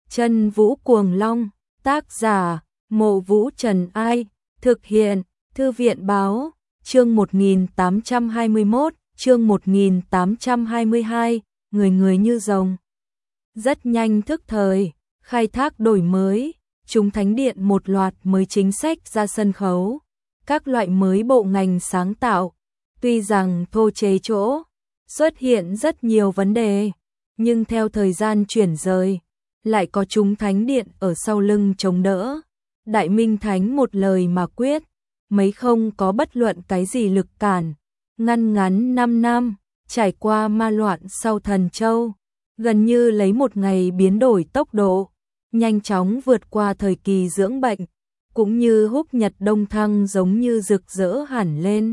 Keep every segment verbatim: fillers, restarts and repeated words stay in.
Chân Vũ Cuồng Long, tác giả, Mộ Vũ Trần Ai, thực hiện, Thư viện Báo, chương một nghìn tám trăm hai mươi mốt, chương một nghìn tám trăm hai mươi hai, người người như rồng. Rất nhanh thức thời, khai thác đổi mới, chúng Thánh Điện một loạt mới chính sách ra sân khấu, các loại mới bộ ngành sáng tạo, tuy rằng thô chế chỗ, xuất hiện rất nhiều vấn đề, nhưng theo thời gian chuyển rời, lại có chúng Thánh Điện ở sau lưng chống đỡ. Đại Minh Thánh một lời mà quyết, mấy không có bất luận cái gì lực cản, ngăn ngắn năm năm, trải qua ma loạn sau Thần Châu, gần như lấy một ngày biến đổi tốc độ, nhanh chóng vượt qua thời kỳ dưỡng bệnh, cũng như húc nhật đông thăng giống như rực rỡ hẳn lên.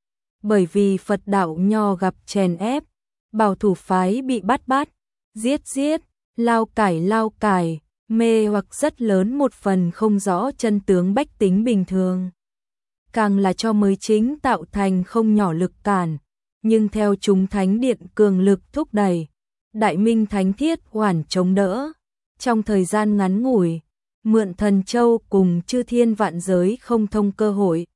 Bởi vì Phật đạo nho gặp chèn ép, bảo thủ phái bị bắt bắt, giết giết, lao cải lao cải, mê hoặc rất lớn một phần không rõ chân tướng bách tính bình thường. Càng là cho mới chính tạo thành không nhỏ lực cản, nhưng theo chúng Thánh Điện cường lực thúc đẩy, Đại Minh Thánh thiết hoàn chống đỡ. Trong thời gian ngắn ngủi, mượn Thần Châu cùng chư thiên vạn giới không thông cơ hội,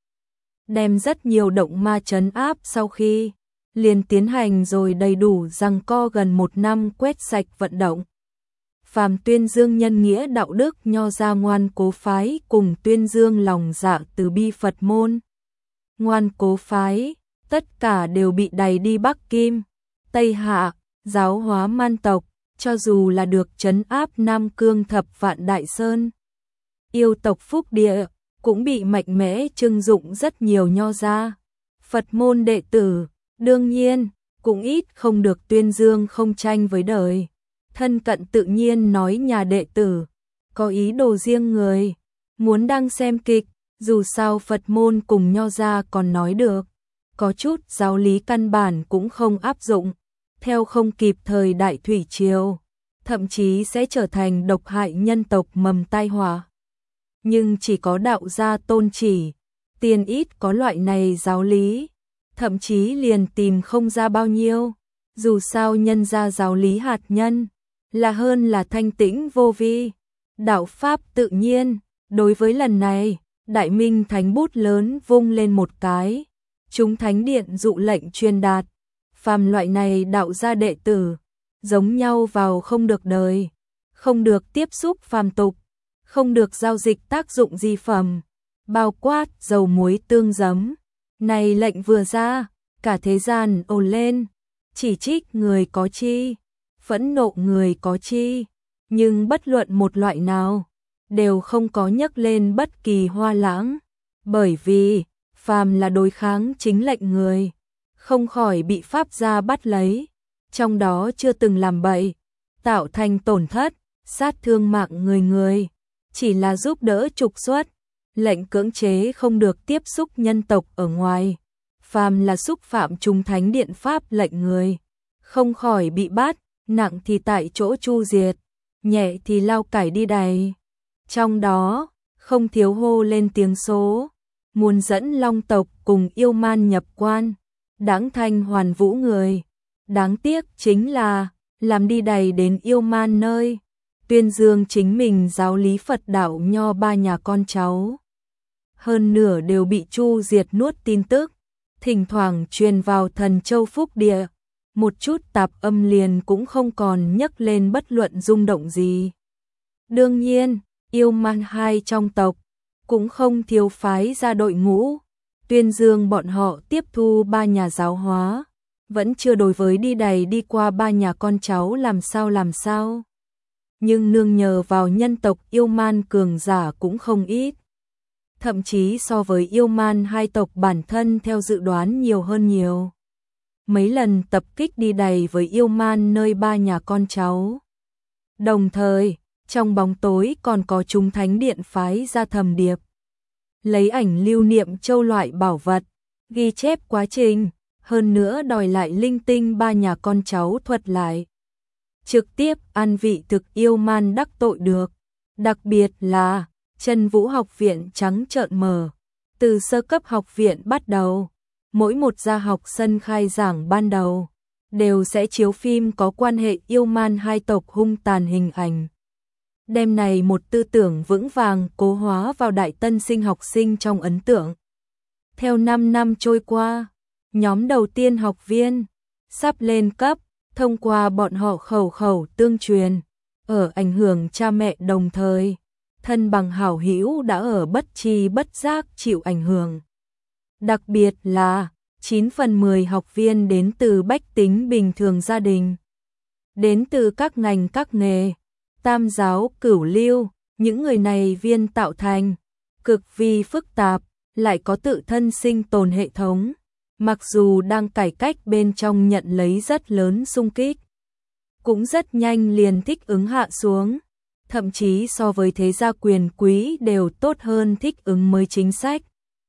đem rất nhiều động ma trấn áp sau khi liền tiến hành rồi đầy đủ giằng co gần một năm quét sạch vận động. Phàm tuyên dương nhân nghĩa đạo đức nho gia ngoan cố phái cùng tuyên dương lòng dạ từ bi Phật môn. Ngoan cố phái, tất cả đều bị đày đi Bắc Kim, Tây Hạ, giáo hóa man tộc, cho dù là được trấn áp Nam Cương thập vạn đại sơn. Yêu tộc Phúc Địa, cũng bị mạnh mẽ trưng dụng rất nhiều nho gia. Phật môn đệ tử, đương nhiên, cũng ít không được tuyên dương không tranh với đời. Thân cận tự nhiên nói nhà đệ tử, có ý đồ riêng người, muốn đang xem kịch, dù sao Phật môn cùng nho gia còn nói được. Có chút giáo lý căn bản cũng không áp dụng, theo không kịp thời đại thủy triều, thậm chí sẽ trở thành độc hại nhân tộc mầm tai họa. Nhưng chỉ có đạo gia tôn chỉ, tiền ít có loại này giáo lý, thậm chí liền tìm không ra bao nhiêu, dù sao nhân gia giáo lý hạt nhân, là hơn là thanh tĩnh vô vi, đạo pháp tự nhiên. Đối với lần này, Đại Minh Thánh bút lớn vung lên một cái, chúng Thánh Điện dụ lệnh truyền đạt, phàm loại này đạo gia đệ tử, giống nhau vào không được đời, không được tiếp xúc phàm tục, không được giao dịch tác dụng di phẩm, bao quát dầu muối tương giấm. Này lệnh vừa ra, cả thế gian ồn lên, chỉ trích người có chi, phẫn nộ người có chi, nhưng bất luận một loại nào, đều không có nhắc lên bất kỳ hoa lãng, bởi vì, phàm là đối kháng chính lệnh người, không khỏi bị pháp gia bắt lấy, trong đó chưa từng làm bậy, tạo thành tổn thất, sát thương mạng người người, chỉ là giúp đỡ trục xuất, lệnh cưỡng chế không được tiếp xúc nhân tộc ở ngoài, phàm là xúc phạm chúng Thánh Điện pháp lệnh người, không khỏi bị bắt, nặng thì tại chỗ chu diệt, nhẹ thì lao cải đi đày. Trong đó, không thiếu hô lên tiếng số, muốn dẫn Long tộc cùng yêu man nhập quan, đáng thanh hoàn vũ người. Đáng tiếc chính là, làm đi đày đến yêu man nơi, tuyên dương chính mình giáo lý Phật đạo nho ba nhà con cháu. Hơn nửa đều bị chu diệt nuốt tin tức, thỉnh thoảng truyền vào Thần Châu Phúc Địa, một chút tạp âm liền cũng không còn nhắc lên bất luận rung động gì. Đương nhiên, yêu man hai trong tộc, cũng không thiếu phái ra đội ngũ, tuyên dương bọn họ tiếp thu ba nhà giáo hóa, vẫn chưa đối với đi đày đi qua ba nhà con cháu làm sao làm sao. Nhưng nương nhờ vào nhân tộc yêu man cường giả cũng không ít. Thậm chí so với yêu man hai tộc bản thân theo dự đoán nhiều hơn nhiều. Mấy lần tập kích đi đày với yêu man nơi ba nhà con cháu. Đồng thời, trong bóng tối còn có chúng Thánh Điện phái ra thầm điệp. Lấy ảnh lưu niệm châu loại bảo vật, ghi chép quá trình, hơn nữa đòi lại linh tinh ba nhà con cháu thuật lại. Trực tiếp ăn vị thực yêu man đắc tội được. Đặc biệt là, Chân Vũ học viện trắng trợn mở. Từ sơ cấp học viện bắt đầu, mỗi một gia học sân khai giảng ban đầu, đều sẽ chiếu phim có quan hệ yêu man hai tộc hung tàn hình ảnh. Đem này một tư tưởng vững vàng cố hóa vào đại tân sinh học sinh trong ấn tượng. Theo năm năm trôi qua, nhóm đầu tiên học viên sắp lên cấp, thông qua bọn họ khẩu khẩu tương truyền, ở ảnh hưởng cha mẹ đồng thời, thân bằng hảo hữu đã ở bất tri bất giác chịu ảnh hưởng. Đặc biệt là chín phần mười học viên đến từ bách tính bình thường gia đình, đến từ các ngành các nghề, tam giáo cửu lưu, những người này viên tạo thành cực vi phức tạp, lại có tự thân sinh tồn hệ thống, mặc dù đang cải cách bên trong nhận lấy rất lớn xung kích, cũng rất nhanh liền thích ứng hạ xuống, thậm chí so với thế gia quyền quý đều tốt hơn thích ứng mới chính sách.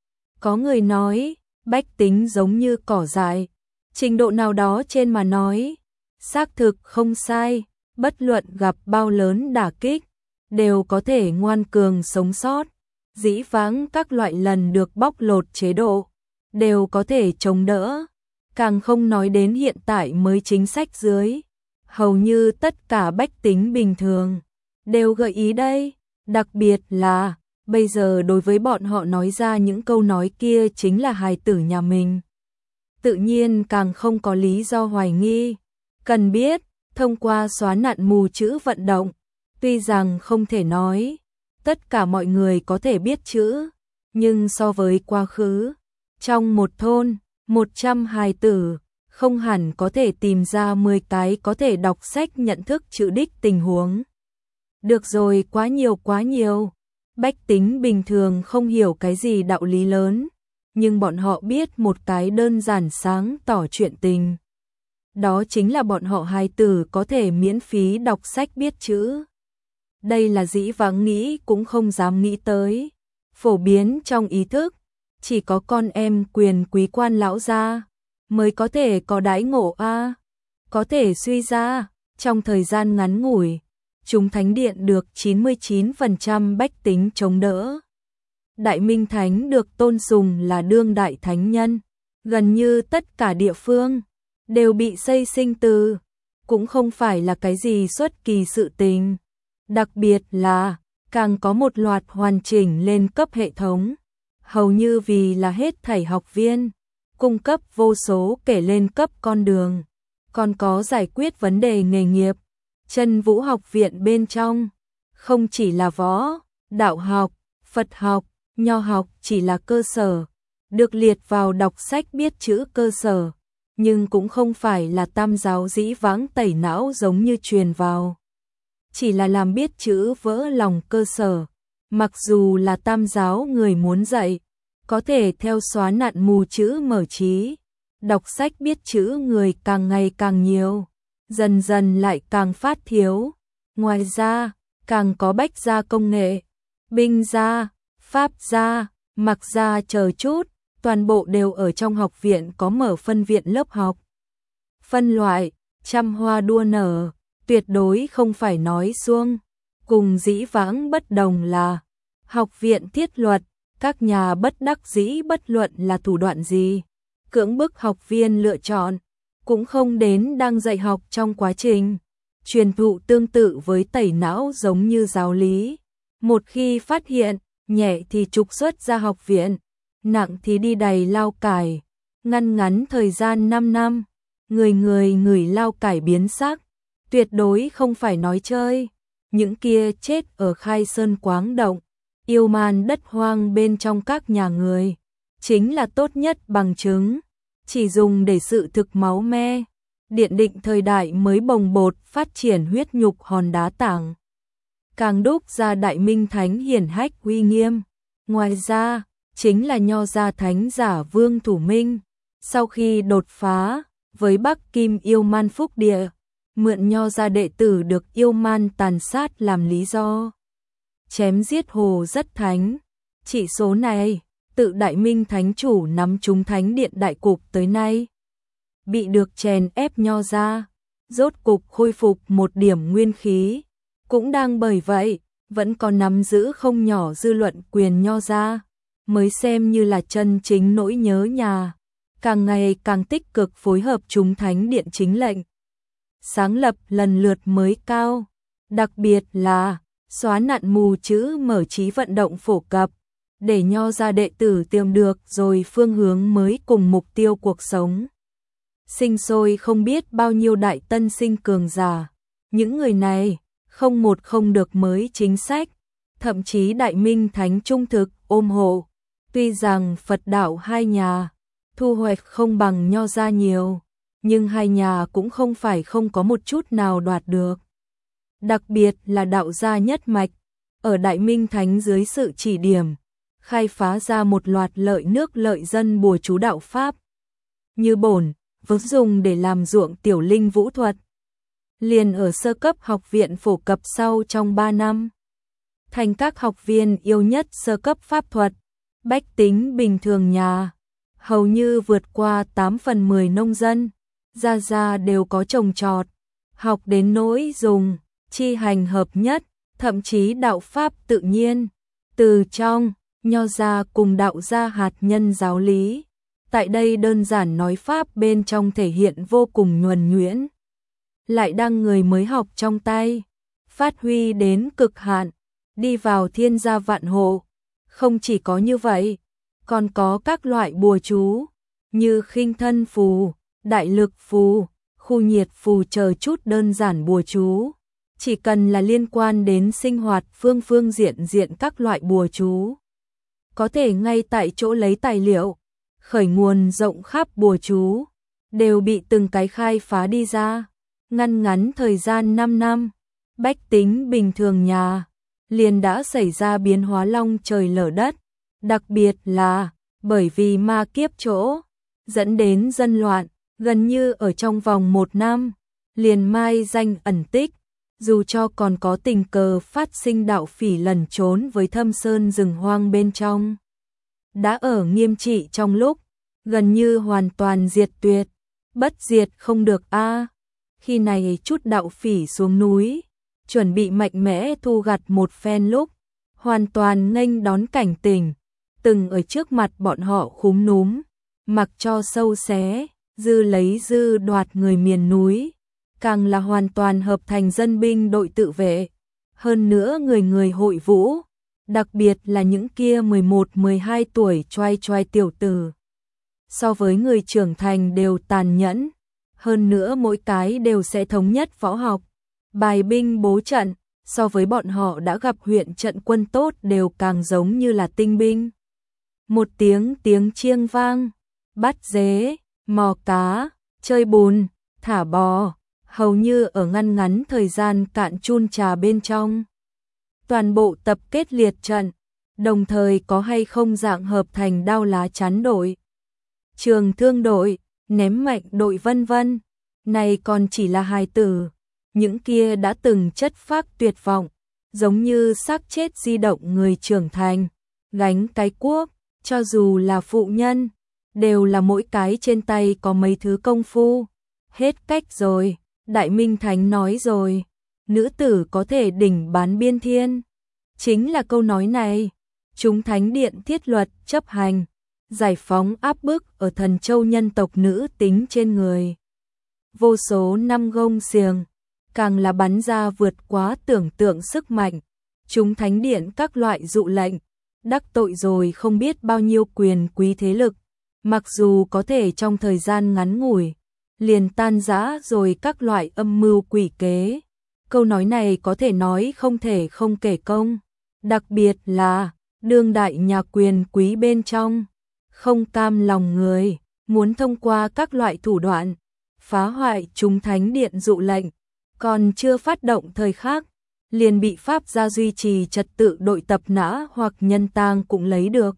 Có người nói, bách tính giống như cỏ dại, trình độ nào đó trên mà nói, xác thực không sai, bất luận gặp bao lớn đả kích, đều có thể ngoan cường sống sót. Dĩ vãng các loại lần được bóc lột chế độ, đều có thể chống đỡ, càng không nói đến hiện tại mới chính sách dưới. Hầu như tất cả bách tính bình thường đều gợi ý đây, đặc biệt là bây giờ đối với bọn họ nói ra những câu nói kia chính là hài tử nhà mình. Tự nhiên càng không có lý do hoài nghi. Cần biết, thông qua xóa nạn mù chữ vận động, tuy rằng không thể nói tất cả mọi người có thể biết chữ, nhưng so với quá khứ, trong một thôn, một trăm hài tử, không hẳn có thể tìm ra mười cái có thể đọc sách nhận thức chữ đích tình huống. Được rồi, quá nhiều quá nhiều. Bách tính bình thường không hiểu cái gì đạo lý lớn, nhưng bọn họ biết một cái đơn giản sáng tỏ chuyện tình. Đó chính là bọn họ hài tử có thể miễn phí đọc sách biết chữ. Đây là dĩ vãng nghĩ cũng không dám nghĩ tới. Phổ biến trong ý thức, chỉ có con em quyền quý quan lão gia mới có thể có đãi ngộ a. Có thể suy ra, trong thời gian ngắn ngủi, chúng thánh điện được chín mươi chín phần trăm bách tính chống đỡ. Đại Minh Thánh được tôn sùng là đương đại thánh nhân, gần như tất cả địa phương đều bị xây sinh từ, cũng không phải là cái gì xuất kỳ sự tình. Đặc biệt là, càng có một loạt hoàn chỉnh lên cấp hệ thống, hầu như vì là hết thảy học viên, cung cấp vô số kể lên cấp con đường, còn có giải quyết vấn đề nghề nghiệp. Chân Vũ học viện bên trong, không chỉ là võ, đạo học, Phật học, nho học chỉ là cơ sở, được liệt vào đọc sách biết chữ cơ sở, nhưng cũng không phải là tam giáo dĩ vãng tẩy não giống như truyền vào. Chỉ là làm biết chữ vỡ lòng cơ sở, mặc dù là tam giáo người muốn dạy, có thể theo xóa nạn mù chữ mở trí, đọc sách biết chữ người càng ngày càng nhiều, dần dần lại càng phát thiếu. Ngoài ra, càng có bách gia công nghệ, binh gia, pháp gia, mặc gia chờ chút, toàn bộ đều ở trong học viện có mở phân viện lớp học. Phân loại, trăm hoa đua nở, tuyệt đối không phải nói suông. Cùng dĩ vãng bất đồng là, học viện thiết luật, các nhà bất đắc dĩ bất luận là thủ đoạn gì, cưỡng bức học viên lựa chọn, cũng không đến đang dạy học trong quá trình. Truyền thụ tương tự với tẩy não giống như giáo lý. Một khi phát hiện, nhẹ thì trục xuất ra học viện, nặng thì đi đầy lao cải. Ngăn ngắn thời gian năm năm, người người người lao cải biến sắc, tuyệt đối không phải nói chơi. Những kia chết ở Khai Sơn Quáng Động, yêu man đất hoang bên trong các nhà người, chính là tốt nhất bằng chứng, chỉ dùng để sự thực máu me. Điện định thời đại mới bồng bột phát triển huyết nhục hòn đá tảng, càng đúc ra Đại Minh Thánh hiển hách uy nghiêm. Ngoài ra, chính là nho gia thánh giả Vương Thủ Minh, sau khi đột phá với Bắc Kim yêu man phúc địa, mượn nho gia đệ tử được yêu man tàn sát làm lý do, chém giết Hồ Rất Thánh. Chỉ số này, tự Đại Minh Thánh chủ nắm chúng thánh điện đại cục tới nay, bị được chèn ép nho gia, rốt cục khôi phục một điểm nguyên khí, cũng đang bởi vậy, vẫn còn nắm giữ không nhỏ dư luận quyền nho gia, mới xem như là chân chính nỗi nhớ nhà, càng ngày càng tích cực phối hợp chúng thánh điện chính lệnh, sáng lập lần lượt mới cao, đặc biệt là xóa nạn mù chữ mở trí vận động phổ cập, để Nho gia đệ tử tìm được rồi phương hướng mới cùng mục tiêu cuộc sống. Sinh sôi không biết bao nhiêu đại tân sinh cường giả, những người này không một không được mới chính sách, thậm chí Đại Minh Thánh trung thực ôm hộ. Tuy rằng Phật đạo hai nhà thu hoạch không bằng Nho gia nhiều, nhưng hai nhà cũng không phải không có một chút nào đoạt được. Đặc biệt là đạo gia nhất mạch, ở Đại Minh Thánh dưới sự chỉ điểm, khai phá ra một loạt lợi nước lợi dân bùa chú đạo pháp. Như bổn, vốn dùng để làm ruộng tiểu linh vũ thuật. Liền ở sơ cấp học viện phổ cập sau trong ba năm. Thành các học viên yêu nhất sơ cấp pháp thuật, bách tính bình thường nhà. Hầu như vượt qua tám phần mười nông dân, gia gia đều có trồng trọt, học đến nỗi dùng, chi hành hợp nhất, thậm chí đạo pháp tự nhiên. Từ trong, Nho gia cùng đạo gia hạt nhân giáo lý. Tại đây đơn giản nói pháp bên trong thể hiện vô cùng nhuần nhuyễn. Lại đang người mới học trong tay, phát huy đến cực hạn, đi vào thiên gia vạn hộ. Không chỉ có như vậy, còn có các loại bùa chú, như khinh thân phù, đại lực phù, khu nhiệt phù chờ chút đơn giản bùa chú. Chỉ cần là liên quan đến sinh hoạt phương phương diện diện các loại bùa chú. Có thể ngay tại chỗ lấy tài liệu, khởi nguồn rộng khắp bùa chú, đều bị từng cái khai phá đi ra. Ngăn ngắn thời gian năm năm, bách tính bình thường nhà, liền đã xảy ra biến hóa long trời lở đất. Đặc biệt là, bởi vì ma kiếp chỗ, dẫn đến dân loạn, gần như ở trong vòng một năm, liền mai danh ẩn tích. Dù cho còn có tình cờ phát sinh đạo phỉ lẩn trốn với thâm sơn rừng hoang bên trong, đã ở nghiêm trị trong lúc, gần như hoàn toàn diệt tuyệt, bất diệt không được a. Khi này chút đạo phỉ xuống núi, chuẩn bị mạnh mẽ thu gặt một phen lúc, hoàn toàn nghênh đón cảnh tình, từng ở trước mặt bọn họ khúm núm, mặc cho sâu xé, dư lấy dư đoạt người miền núi. Càng là hoàn toàn hợp thành dân binh đội tự vệ, hơn nữa người người hội vũ, đặc biệt là những kia mười một mười hai tuổi choai choai tiểu tử. So với người trưởng thành đều tàn nhẫn, hơn nữa mỗi cái đều sẽ thống nhất võ học, bài binh bố trận, so với bọn họ đã gặp huyện trận quân tốt đều càng giống như là tinh binh. Một tiếng tiếng chiêng vang, bắt dế, mò cá, chơi bùn, thả bò. Hầu như ở ngăn ngắn thời gian cạn chun trà bên trong. Toàn bộ tập kết liệt trận, đồng thời có hay không dạng hợp thành đao lá chắn đội, trường thương đội, ném mạnh đội vân vân. Này còn chỉ là hài tử, những kia đã từng chất phác tuyệt vọng, giống như xác chết di động người trưởng thành, gánh cái cuốc, cho dù là phụ nhân, đều là mỗi cái trên tay có mấy thứ công phu. Hết cách rồi. Đại Minh Thánh nói rồi, nữ tử có thể đỉnh bán biên thiên. Chính là câu nói này, chúng thánh điện thiết luật chấp hành, giải phóng áp bức ở Thần Châu nhân tộc nữ tính trên người. Vô số năm gông xiềng, càng là bắn ra vượt quá tưởng tượng sức mạnh. Chúng thánh điện các loại dụ lệnh, đắc tội rồi không biết bao nhiêu quyền quý thế lực, mặc dù có thể trong thời gian ngắn ngủi liền tan rã rồi các loại âm mưu quỷ kế. Câu nói này có thể nói không thể không kể công, đặc biệt là đương đại nhà quyền quý bên trong, không cam lòng người, muốn thông qua các loại thủ đoạn phá hoại chúng thánh điện dụ lệnh, còn chưa phát động thời khắc, liền bị pháp gia duy trì trật tự đội tập nã hoặc nhân tang cũng lấy được.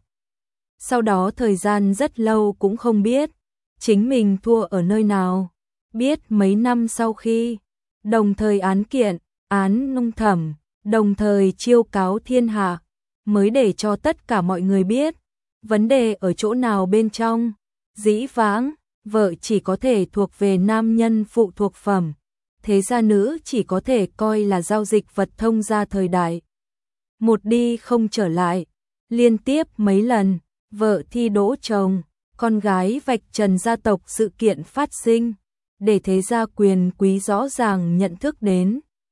Sau đó thời gian rất lâu cũng không biết chính mình thua ở nơi nào. Biết mấy năm sau khi, đồng thời án kiện, án nung thẩm, đồng thời chiêu cáo thiên hạ, mới để cho tất cả mọi người biết, vấn đề ở chỗ nào bên trong. Dĩ vãng, vợ chỉ có thể thuộc về nam nhân phụ thuộc phẩm, thế gia nữ chỉ có thể coi là giao dịch vật thông gia thời đại. Một đi không trở lại, liên tiếp mấy lần, vợ thi đỗ chồng, con gái vạch trần gia tộc sự kiện phát sinh, để thế gia quyền quý rõ ràng nhận thức đến,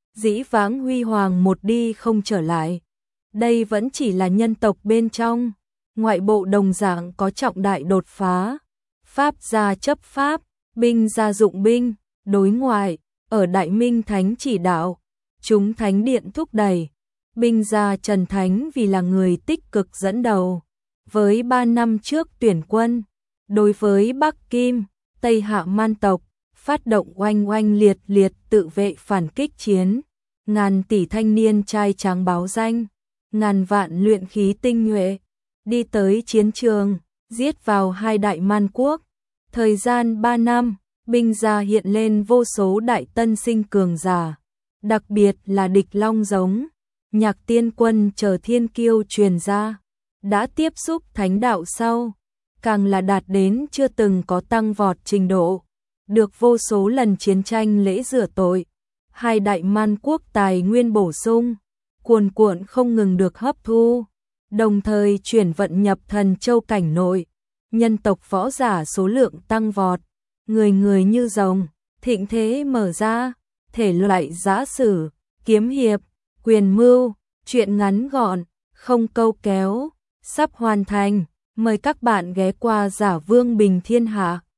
dĩ vãng huy hoàng một đi không trở lại. Đây vẫn chỉ là nhân tộc bên trong, ngoại bộ đồng dạng có trọng đại đột phá. Pháp gia chấp pháp, binh gia dụng binh, đối ngoại, ở Đại Minh Thánh chỉ đạo, chúng Thánh Điện thúc đẩy. Binh gia Trần Thánh vì là người tích cực dẫn đầu. Với ba năm trước tuyển quân, đối với Bắc Kim, Tây Hạ man tộc, phát động oanh oanh liệt liệt tự vệ phản kích chiến. Ngàn tỷ thanh niên trai tráng báo danh, ngàn vạn luyện khí tinh nhuệ, đi tới chiến trường, giết vào hai đại man quốc. Thời gian ba năm, binh gia hiện lên vô số đại tân sinh cường giả, đặc biệt là địch long giống, nhạc tiên quân chờ thiên kiêu truyền ra, đã tiếp xúc thánh đạo sau, càng là đạt đến chưa từng có tăng vọt trình độ, được vô số lần chiến tranh lễ rửa tội, hai đại man quốc tài nguyên bổ sung, cuồn cuộn không ngừng được hấp thu, đồng thời chuyển vận nhập Thần Châu cảnh nội, nhân tộc võ giả số lượng tăng vọt, người người như rồng, thịnh thế mở ra, thể loại giã sử, kiếm hiệp, quyền mưu, truyện ngắn gọn, không câu kéo, sắp hoàn thành, mời các bạn ghé qua Giả Vương Bình Thiên Hạ.